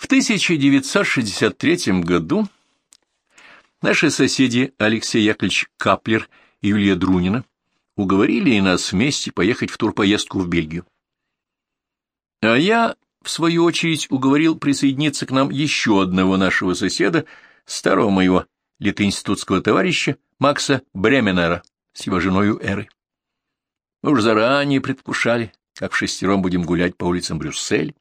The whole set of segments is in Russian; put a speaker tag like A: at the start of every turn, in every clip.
A: В 1963 году наши соседи Алексей Яковлевич Каплер и Юлия Друнина уговорили и нас вместе поехать в турпоездку в Бельгию. А я, в свою очередь, уговорил присоединиться к нам еще одного нашего соседа, старого моего летоинститутского товарища Макса Бременера с его женою Эрой. Мы уж заранее предвкушали, как вшестером будем гулять по улицам Брюсселя.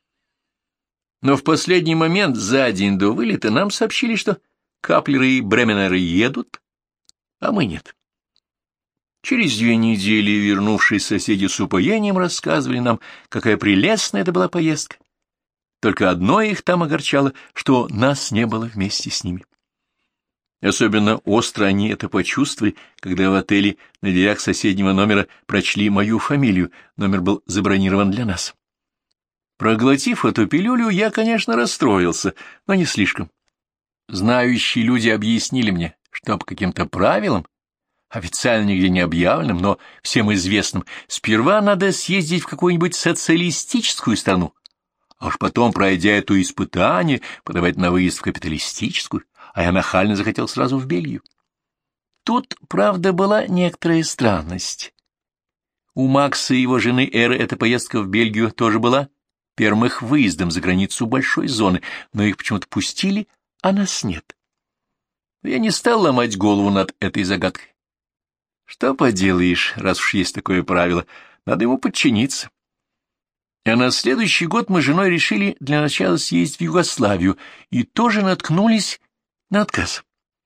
A: Но в последний момент, за день до вылета, нам сообщили, что Каплеры и Бременеры едут, а мы нет. Через 2 недели, вернувшись, соседи с упоением рассказывали нам, какая прелестная это была поездка. Только одно их там огорчало, что нас не было вместе с ними. Особенно остро они это почувствовали, когда в отеле на дверях соседнего номера прочли мою фамилию, номер был забронирован для нас. Проглотив эту пилюлю, я, конечно, расстроился, но не слишком. Знающие люди объяснили мне, что по каким-то правилам, официально нигде не объявленным, но всем известным, сперва надо съездить в какую-нибудь социалистическую страну, а уж потом, пройдя это испытание, подавать на выезд в капиталистическую, а я нахально захотел сразу в Бельгию. Тут, правда, была некоторая странность. У Макса и его жены Эры эта поездка в Бельгию тоже была первым их выездом за границу большой зоны, но их почему-то пустили, а нас нет. Но я не стал ломать голову над этой загадкой. Что поделаешь, раз уж есть такое правило, надо ему подчиниться. А на следующий год мы с женой решили для начала съездить в Югославию и тоже наткнулись на отказ.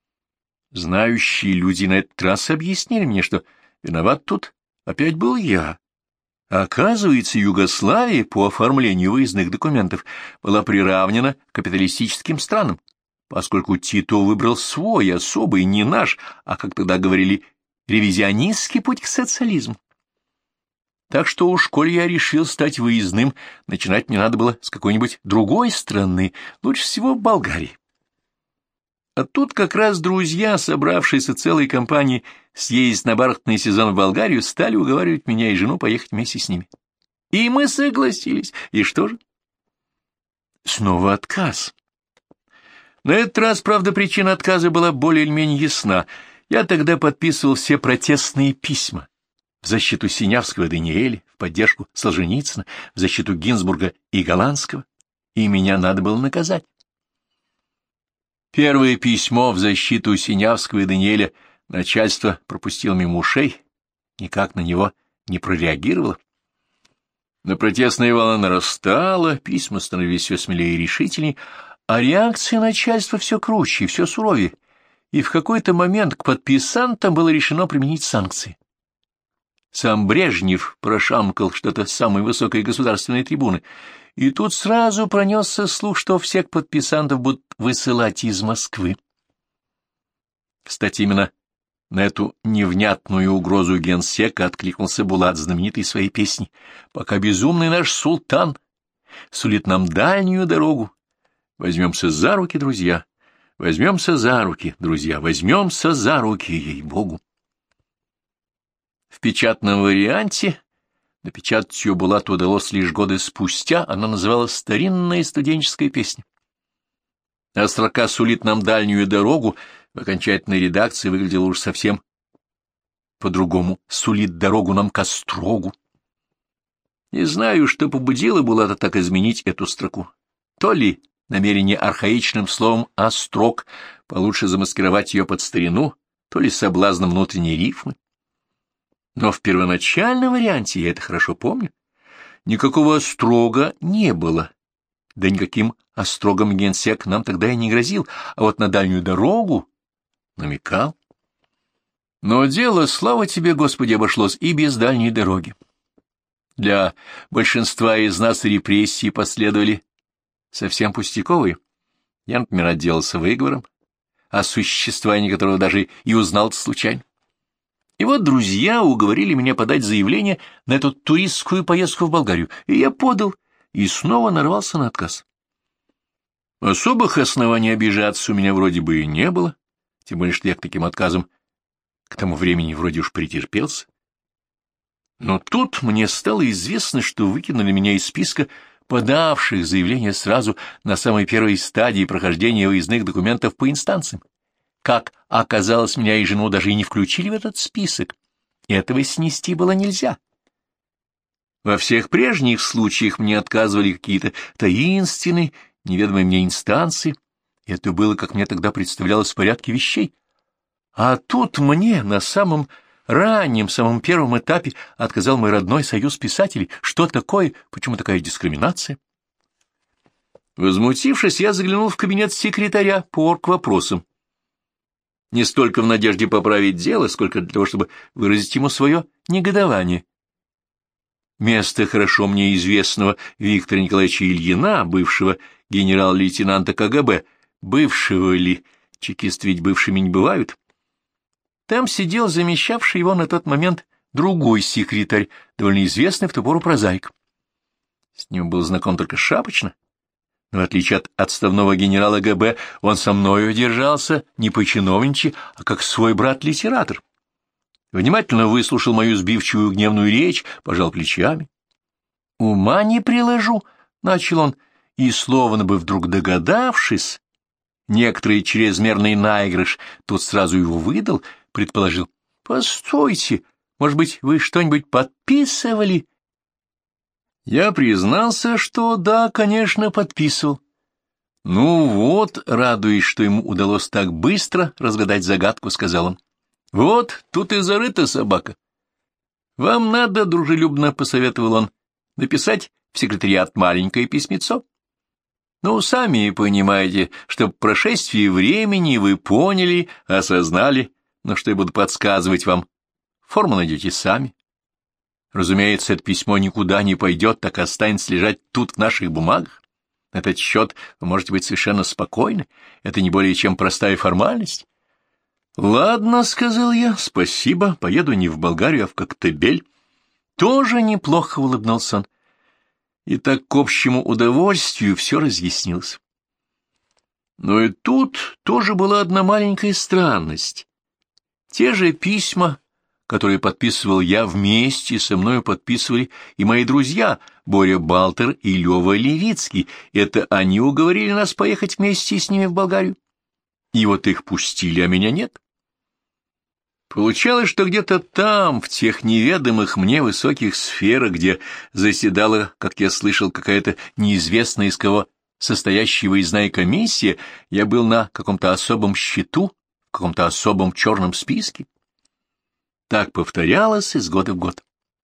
A: Знающие люди на этот раз объяснили мне, что виноват тут опять был я. Оказывается, Югославия по оформлению выездных документов была приравнена к капиталистическим странам, поскольку Тито выбрал свой, особый, не наш, а, как тогда говорили, ревизионистский путь к социализму. Так что уж, коль я решил стать выездным, начинать мне надо было с какой-нибудь другой страны, лучше всего Болгарии. А тут как раз друзья, собравшиеся целой компанией съездить на бархатный сезон в Болгарию, стали уговаривать меня и жену поехать вместе с ними. И мы согласились. И что же? Снова отказ. На этот раз, правда, причина отказа была более или менее ясна. Я тогда подписывал все протестные письма в защиту Синявского и Даниэля, в поддержку Солженицына, в защиту Гинзбурга и Голландского, и меня надо было наказать. Первое письмо в защиту Синявского и Даниэля начальство пропустило мимо ушей, никак на него не прореагировало. Но протестная волна нарастала, письма становились все смелее и решительней, а реакция начальства все круче и все суровее, и в какой-то момент к подписантам было решено применить санкции. Сам Брежнев прошамкал что-то с самой высокой государственной трибуны, и тут сразу пронесся слух, что всех подписантов будут высылать из Москвы. Кстати, именно на эту невнятную угрозу генсека откликнулся Булат знаменитой своей песней: «Пока безумный наш султан сулит нам дальнюю дорогу, возьмемся за руки, друзья, возьмемся за руки, друзья, возьмемся за руки, ей-богу». В печатном варианте напечатать ее Булату удалось лишь годы спустя, она называлась «Старинная студенческая песня». А строка «Сулит нам дальнюю дорогу» в окончательной редакции выглядела уж совсем по-другому: «Сулит дорогу нам к острогу». Не знаю, что побудило Булата так изменить эту строку. То ли намерение архаичным словом «острог» получше замаскировать ее под старину, то ли соблазном внутренней рифмы. Но в первоначальном варианте, я это хорошо помню, никакого острога не было. Да никаким острогом генсек нам тогда и не грозил, а вот на дальнюю дорогу намекал. Но дело, слава тебе, Господи, обошлось и без дальней дороги. Для большинства из нас репрессии последовали совсем пустяковые. Я, например, отделался выговором, о существовании которого даже и узнал случайно. И вот друзья уговорили меня подать заявление на эту туристскую поездку в Болгарию, и я подал, и снова нарвался на отказ. Особых оснований обижаться у меня вроде бы и не было, тем более что я к таким отказам к тому времени вроде уж претерпелся. Но тут мне стало известно, что выкинули меня из списка подавших заявление сразу на самой первой стадии прохождения выездных документов по инстанциям. Как оказалось, меня и жену даже и не включили в этот список. Этого снести было нельзя. Во всех прежних случаях мне отказывали какие-то таинственные, неведомые мне инстанции. Это было, как мне тогда представлялось, в порядке вещей. А тут мне на самом раннем, самом первом этапе отказал мой родной союз писателей. Что такое? Почему такая дискриминация? Возмутившись, я заглянул в кабинет секретаря по оргвопросам. Не столько в надежде поправить дело, сколько для того, чтобы выразить ему свое негодование. Место хорошо мне известного Виктора Николаевича Ильина, бывшего генерал-лейтенанта КГБ, бывшего ли, чекисты ведь бывшими не бывают, там сидел замещавший его на тот момент другой секретарь, довольно известный в ту пору прозаик. С ним был знаком только шапочно, но в отличие от отставного генерала ГБ, он со мною держался не по-чиновничьи, а как свой брат-литератор. Внимательно выслушал мою сбивчивую гневную речь, пожал плечами. «Ума не приложу», — начал он, и, словно бы вдруг догадавшись, некоторый чрезмерный наигрыш тут сразу его выдал, предположил: «Постойте, может быть, вы что-нибудь подписывали?» Я признался, что да, конечно, подписывал. «Ну вот», радуясь, что ему удалось так быстро разгадать загадку, сказал он: «Вот, тут и зарыта собака. Вам надо, — дружелюбно посоветовал он, — написать в секретариат маленькое письмецо. Ну, сами понимаете, что по прошествии времени вы поняли, осознали, но что я буду подсказывать вам. Форму найдете сами. Разумеется, это письмо никуда не пойдет, так останется лежать тут в наших бумагах. На этот счет вы можете быть совершенно спокойны. Это не более чем простая формальность». «Ладно, — сказал я, — спасибо, поеду не в Болгарию, а в Коктебель». «Тоже неплохо», — улыбнулся он. И так к общему удовольствию все разъяснилось. Но и тут тоже была одна маленькая странность. Те же письма, которые подписывал я, вместе со мною подписывали и мои друзья Боря Балтер и Лёва Левицкий. Это они уговорили нас поехать вместе с ними в Болгарию. И вот их пустили, а меня нет. Получалось, что где-то там, в тех неведомых мне высоких сферах, где заседала, как я слышал, какая-то неизвестная из кого состоящая выездная комиссия, я был на каком-то особом счету, в каком-то особом черном списке. Так повторялось из года в год.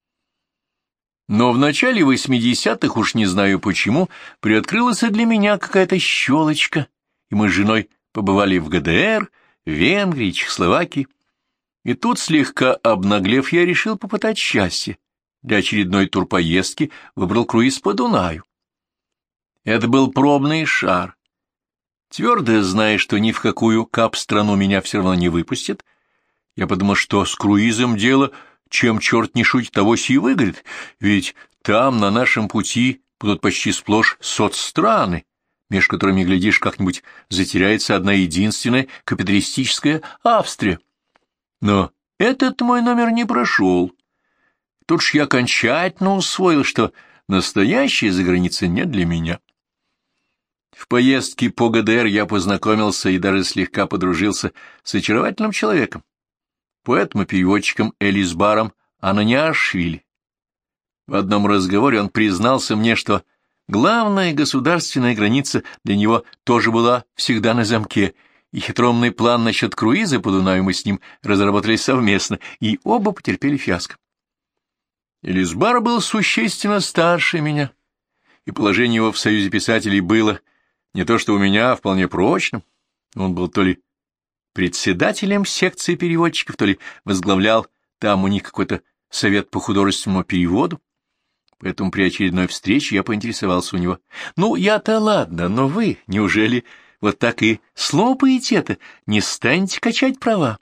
A: Но в начале 80-х, уж не знаю почему, приоткрылась и для меня какая-то щелочка, и мы с женой побывали в ГДР, Венгрии, Чехословакии. И тут, слегка обнаглев, я решил попытать счастье. Для очередной турпоездки выбрал круиз по Дунаю. Это был пробный шар. Твердо зная, что ни в какую кап-страну меня все равно не выпустят, я подумал, что с круизом дело, чем черт не шутит, авось и выгорит, ведь там на нашем пути будут почти сплошь соцстраны, меж которыми, глядишь, как-нибудь затеряется одна единственная капиталистическая Австрия. Но этот мой номер не прошел. Тут ж я окончательно усвоил, что настоящая заграница не для меня. В поездке по ГДР я познакомился и даже слегка подружился с очаровательным человеком, поэтом и переводчиком Элисбаром Ананиашвили. В одном разговоре он признался мне, что главная государственная граница для него тоже была всегда на замке, и хитроумный план насчет круиза по Дунаю мы с ним разработали совместно, и оба потерпели фиаско. Элисбар был существенно старше меня, и положение его в Союзе писателей было не то что у меня, а вполне прочным. Он был то ли председателем секции переводчиков, то ли возглавлял там у них какой-то совет по художественному переводу. Поэтому при очередной встрече я поинтересовался у него: «Ну, я-то ладно, но вы, неужели вот так и слопаете это, не станете качать права?»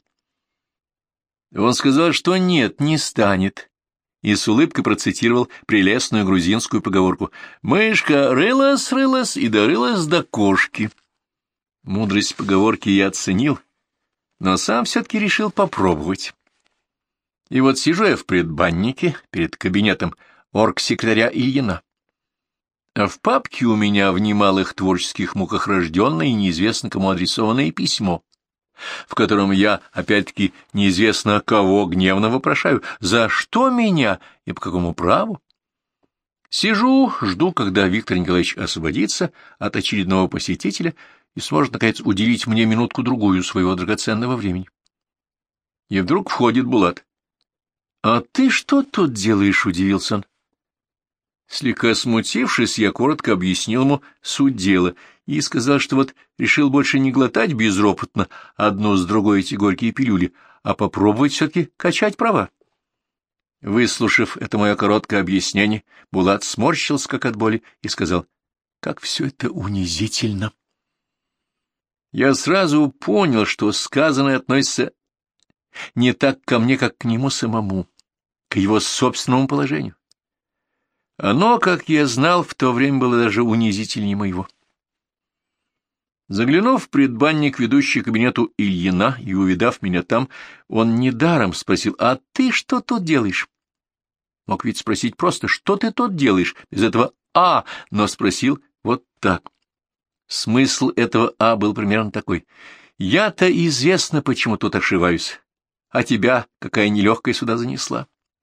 A: Он сказал, что нет, не станет, и с улыбкой процитировал прелестную грузинскую поговорку: «Мышка рылась и дорылась до кошки». Мудрость поговорки я оценил, но сам все-таки решил попробовать. И вот сижу я в предбаннике перед кабинетом оргсекретаря Ильина. А в папке у меня в немалых творческих муках рожденное и неизвестно кому адресованное письмо, в котором я, опять-таки, неизвестно кого гневно вопрошаю, за что меня и по какому праву. Сижу, жду, когда Виктор Николаевич освободится от очередного посетителя и сможет, наконец, уделить мне минутку-другую своего драгоценного времени. И вдруг входит Булат. — А ты что тут делаешь? — удивился он. Слегка смутившись, я коротко объяснил ему суть дела и сказал, что вот решил больше не глотать безропотно одну с другой эти горькие пилюли, а попробовать все-таки качать права. Выслушав это мое короткое объяснение, Булат сморщился, как от боли, и сказал, как все это унизительно. Я сразу понял, что сказанное относится не так ко мне, как к нему самому, к его собственному положению. Оно, как я знал, в то время было даже унизительнее моего. Заглянув в предбанник, ведущий к кабинету Ильина, и увидав меня там, он недаром спросил, «А ты что тут делаешь?» Мог ведь спросить просто, «Что ты тут делаешь?» Без этого «А», но спросил вот так. Смысл этого «А» был примерно такой. «Я-то известно, почему тут ошиваюсь, а тебя какая нелегкая сюда занесла».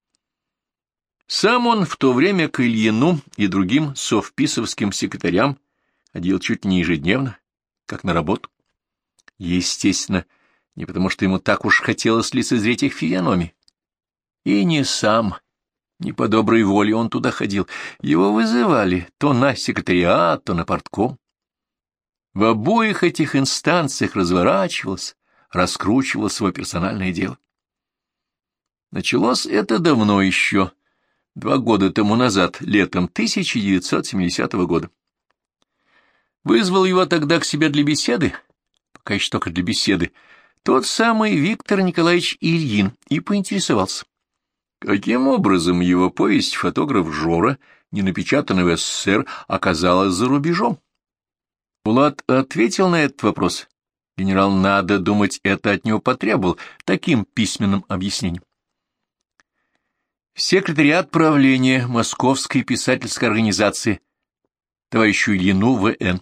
A: Сам он в то время к Ильину и другим совписовским секретарям ходил чуть не ежедневно, как на работу. Естественно, не потому что ему так уж хотелось лицезреть их физиономии. И не сам, не по доброй воле он туда ходил. Его вызывали то на секретариат, то на партком. В обоих этих инстанциях разворачивалось, раскручивалось свое персональное дело. Началось это давно еще, 2 года тому назад, летом 1970 года. Вызвал его тогда к себе для беседы, пока еще только для беседы, тот самый Виктор Николаевич Ильин и поинтересовался, каким образом его повесть «Фотограф Жора», не напечатанная в СССР, оказалась за рубежом. Булат ответил на этот вопрос. Генерал, надо думать, это от него потребовал таким письменным объяснением. Секретариат правления Московской писательской организации товарищу Ильину В.Н.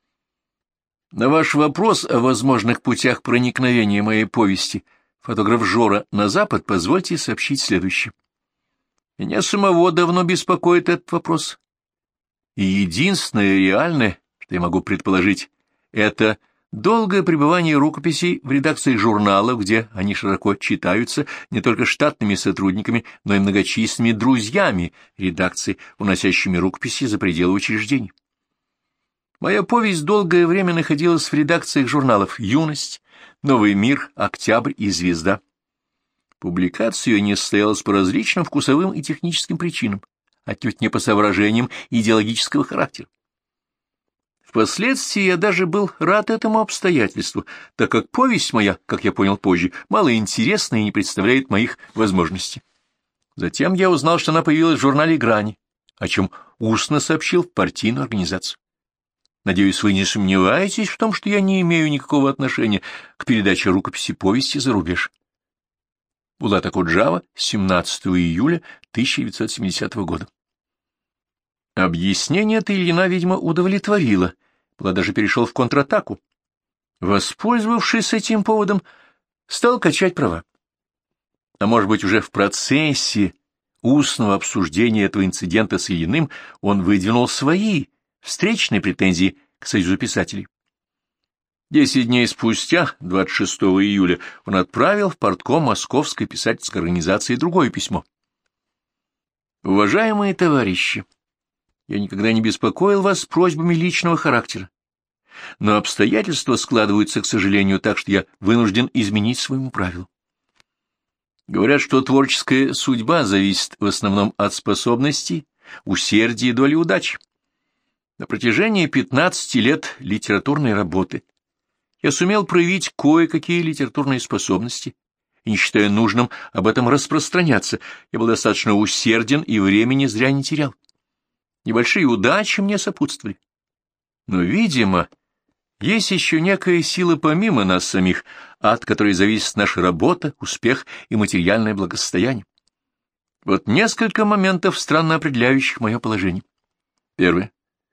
A: На ваш вопрос о возможных путях проникновения моей повести «Фотограф Жора» на Запад позвольте сообщить следующее. Меня самого давно беспокоит этот вопрос. И единственное реальное, что я могу предположить, это долгое пребывание рукописей в редакции журналов, где они широко читаются не только штатными сотрудниками, но и многочисленными друзьями редакции, уносящими рукописи за пределы учреждений. Моя повесть долгое время находилась в редакциях журналов «Юность», «Новый мир», «Октябрь» и «Звезда». Публикация ее не состоялась по различным вкусовым и техническим причинам, отнюдь не по соображениям идеологического характера. Впоследствии я даже был рад этому обстоятельству, так как повесть моя, как я понял позже, малоинтересна и не представляет моих возможностей. Затем я узнал, что она появилась в журнале «Грани», о чем устно сообщил в партийную организацию. Надеюсь, вы не сомневаетесь в том, что я не имею никакого отношения к передаче рукописи повести за рубеж. Булат Акуджава, 17 июля 1970 года. Объяснение это Ильина, видимо, удовлетворило. Булат даже перешел в контратаку. Воспользовавшись этим поводом, стал качать права. А может быть, уже в процессе устного обсуждения этого инцидента с Ильиным он выдвинул свои встречные претензии к Союзу писателей. 10 дней спустя, 26 июля, он отправил в партком Московской писательской организации другое письмо. «Уважаемые товарищи, я никогда не беспокоил вас с просьбами личного характера, но обстоятельства складываются, к сожалению, так, что я вынужден изменить своему правилу. Говорят, что творческая судьба зависит в основном от способностей, усердия и доли удачи. На протяжении 15 лет литературной работы я сумел проявить кое-какие литературные способности, и, не считая нужным об этом распространяться, я был достаточно усерден и времени зря не терял. Небольшие удачи мне сопутствовали. Но, видимо, есть еще некая сила помимо нас самих, от которой зависит наша работа, успех и материальное благосостояние. Вот несколько моментов, странно определяющих мое положение. Первое.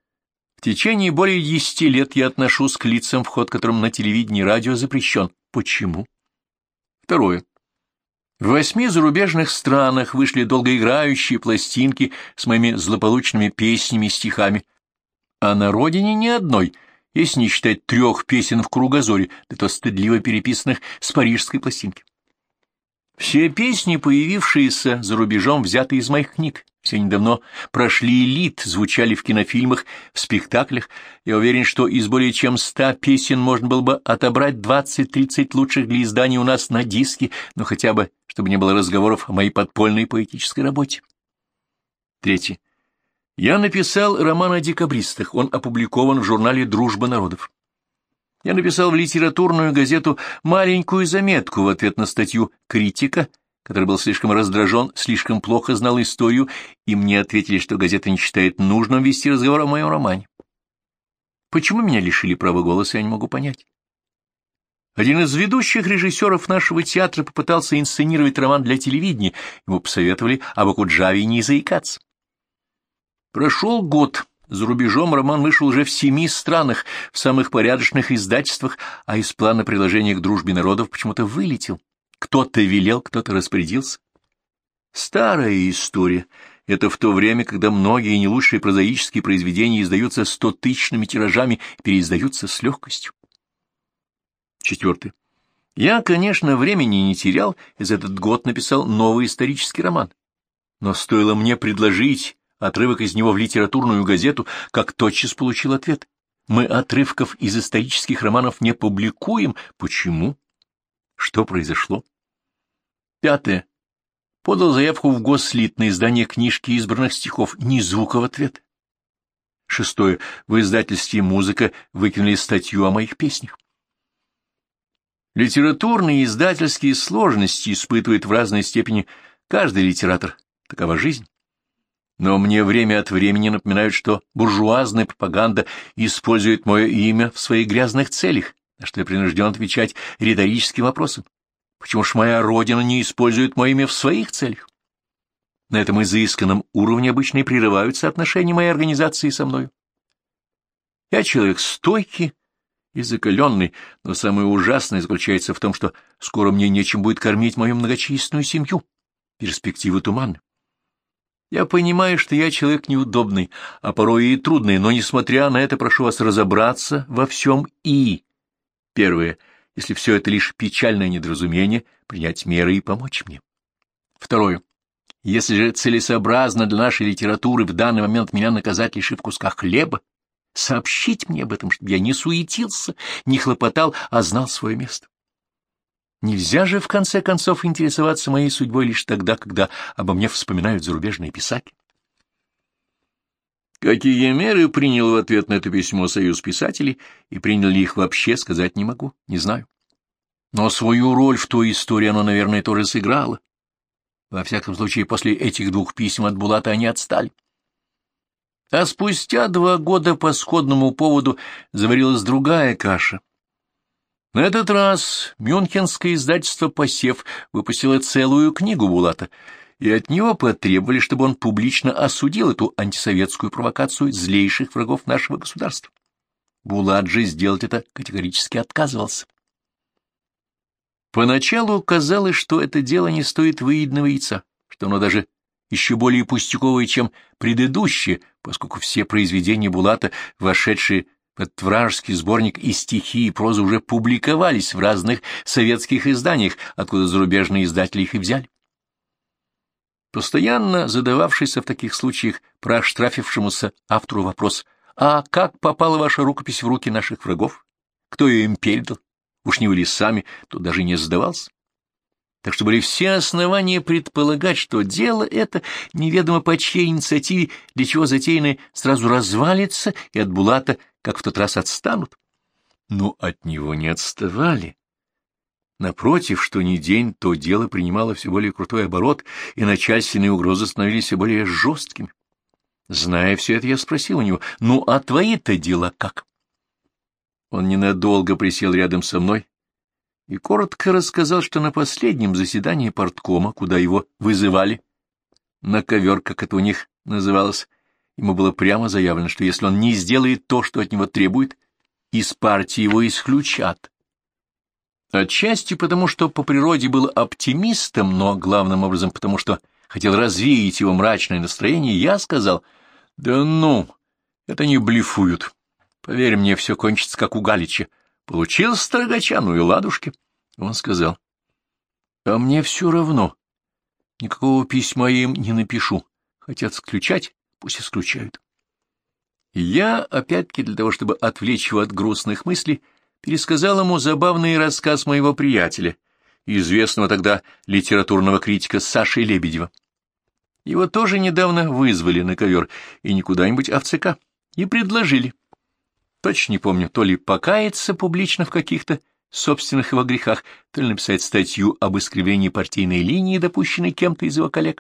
A: течение более 10 лет я отношусь к лицам, вход которым на телевидении и радио запрещен. Почему? Второе. В 8 зарубежных странах вышли долгоиграющие пластинки с моими злополучными песнями и стихами, а на родине ни одной, если не считать 3 песен в кругозоре, да то стыдливо переписанных с парижской пластинки. Все песни, появившиеся за рубежом, взяты из моих книг. Все недавно прошли элит, звучали в кинофильмах, в спектаклях. Я уверен, что из более чем 100 песен можно было бы отобрать 20-30 лучших для издания у нас на диске, но хотя бы, чтобы не было разговоров о моей подпольной поэтической работе. Третье. Я написал роман о декабристах. Он опубликован в журнале «Дружба народов». Я написал в литературную газету маленькую заметку в ответ на статью критика, который был слишком раздражен, слишком плохо знал историю, и мне ответили, что газета не считает нужным вести разговор о моем романе. Почему меня лишили права голоса, я не могу понять. Один из ведущих режиссеров нашего театра попытался инсценировать роман для телевидения, ему посоветовали об Окуджаве не заикаться. Прошел год. За рубежом роман вышел уже в 7 странах, в самых порядочных издательствах, а из плана приложения к дружбе народов почему-то вылетел. Кто-то велел, кто-то распорядился. Старая история. Это в то время, когда многие не лучшие прозаические произведения издаются 100-тысячными тиражами и переиздаются с легкостью. Четвертое. Я, конечно, времени не терял, и за этот год написал новый исторический роман. Но стоило мне предложить отрывок из него в литературную газету, как тотчас получил ответ. Мы отрывков из исторических романов не публикуем. Почему? Что произошло? Пятое. Подал заявку в Гослит на издание книжки избранных стихов. Ни звука в ответ. Шестое. В издательстве «Музыка» выкинули статью о моих песнях. Литературные и издательские сложности испытывает в разной степени каждый литератор. Такова жизнь. Но мне время от времени напоминают, что буржуазная пропаганда использует мое имя в своих грязных целях, на что я принужден отвечать риторическим вопросом. Почему ж моя родина не использует мое имя в своих целях? На этом изысканном уровне обычно и прерываются отношения моей организации со мною. Я человек стойкий и закаленный, но самое ужасное заключается в том, что скоро мне нечем будет кормить мою многочисленную семью. Перспективы туманны. Я понимаю, что я человек неудобный, а порой и трудный, но, несмотря на это, прошу вас разобраться во всем и... Первое. Если все это лишь печальное недоразумение, принять меры и помочь мне. Второе. Если же целесообразно для нашей литературы в данный момент меня наказать, лишив куска хлеба, сообщить мне об этом, чтобы я не суетился, не хлопотал, а знал свое место. Нельзя же, в конце концов, интересоваться моей судьбой лишь тогда, когда обо мне вспоминают зарубежные писатели. Какие меры принял в ответ на это письмо Союз писателей, и принял ли их вообще, сказать не могу, не знаю. Но свою роль в той истории оно, наверное, тоже сыграло. Во всяком случае, после этих 2 писем от Булата они отстали. А спустя 2 года по сходному поводу заварилась другая каша. На этот раз мюнхенское издательство «Посев» выпустило целую книгу Булата, и от него потребовали, чтобы он публично осудил эту антисоветскую провокацию злейших врагов нашего государства. Булат же сделать это категорически отказывался. Поначалу казалось, что это дело не стоит выеденного яйца, что оно даже еще более пустяковое, чем предыдущее, поскольку все произведения Булата, вошедшие в этот вражеский сборник и стихи, и проза уже публиковались в разных советских изданиях, откуда зарубежные издатели их и взяли. Постоянно задававшийся в таких случаях проштрафившемуся автору вопрос: «А как попала ваша рукопись в руки наших врагов? Кто ее им передал? Уж не вы ли сами?» Тут даже не задавался. Так что были все основания предполагать, что дело это, неведомо по чьей инициативе, для чего затеянное, сразу развалится, и от Булата, как в тот раз, отстанут. Но от него не отставали. Напротив, что ни день, то дело принимало все более крутой оборот, и начальственные угрозы становились все более жесткими. Зная все это, я спросил у него: «Ну, а твои-то дела как?» Он ненадолго присел рядом со мной и коротко рассказал, что на последнем заседании парткома, куда его вызывали, на ковер, как это у них называлось, ему было прямо заявлено, что если он не сделает то, что от него требует, из партии его исключат. Отчасти потому, что по природе был оптимистом, но главным образом потому, что хотел развеять его мрачное настроение, я сказал: «Да ну, это не блефуют. Поверь мне, все кончится, как у Галича. Получил строгача, ну и ладушки». Он сказал: «А мне все равно. Никакого письма им не напишу. Хотят исключать, пусть исключают». И я, опять-таки, для того, чтобы отвлечь его от грустных мыслей, пересказал ему забавный рассказ моего приятеля, известного тогда литературного критика Саши Лебедева. Его тоже недавно вызвали на ковер, и не куда-нибудь, а в ЦК, и предложили. Точно не помню, то ли покаяться публично в каких-то собственных его грехах, то ли написать статью об искривлении партийной линии, допущенной кем-то из его коллег.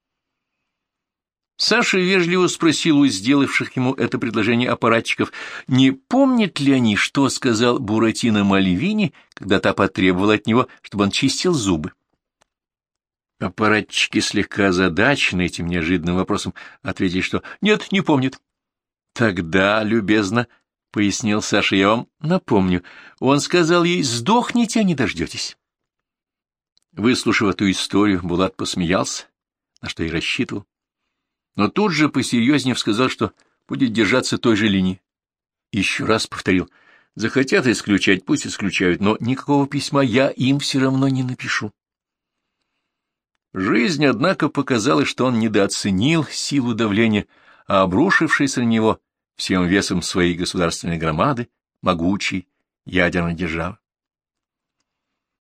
A: Саша вежливо спросил у сделавших ему это предложение аппаратчиков, не помнят ли они, что сказал Буратино Мальвини, когда та потребовала от него, чтобы он чистил зубы. Аппаратчики, слегка озадаченные этим неожиданным вопросом, ответили, что нет, не помнят. Тогда, любезно, — пояснил Саша, — я вам напомню, он сказал ей: «Сдохните, а не дождетесь». Выслушав эту историю, Булат посмеялся, на что и рассчитывал, но тут же посерьезнее сказал, что будет держаться той же линии. Еще раз повторил: захотят исключать, пусть исключают, но никакого письма я им все равно не напишу. Жизнь, однако, показала, что он недооценил силу давления, а обрушившийся на него всем весом своей государственной громады, могучей ядерной державы.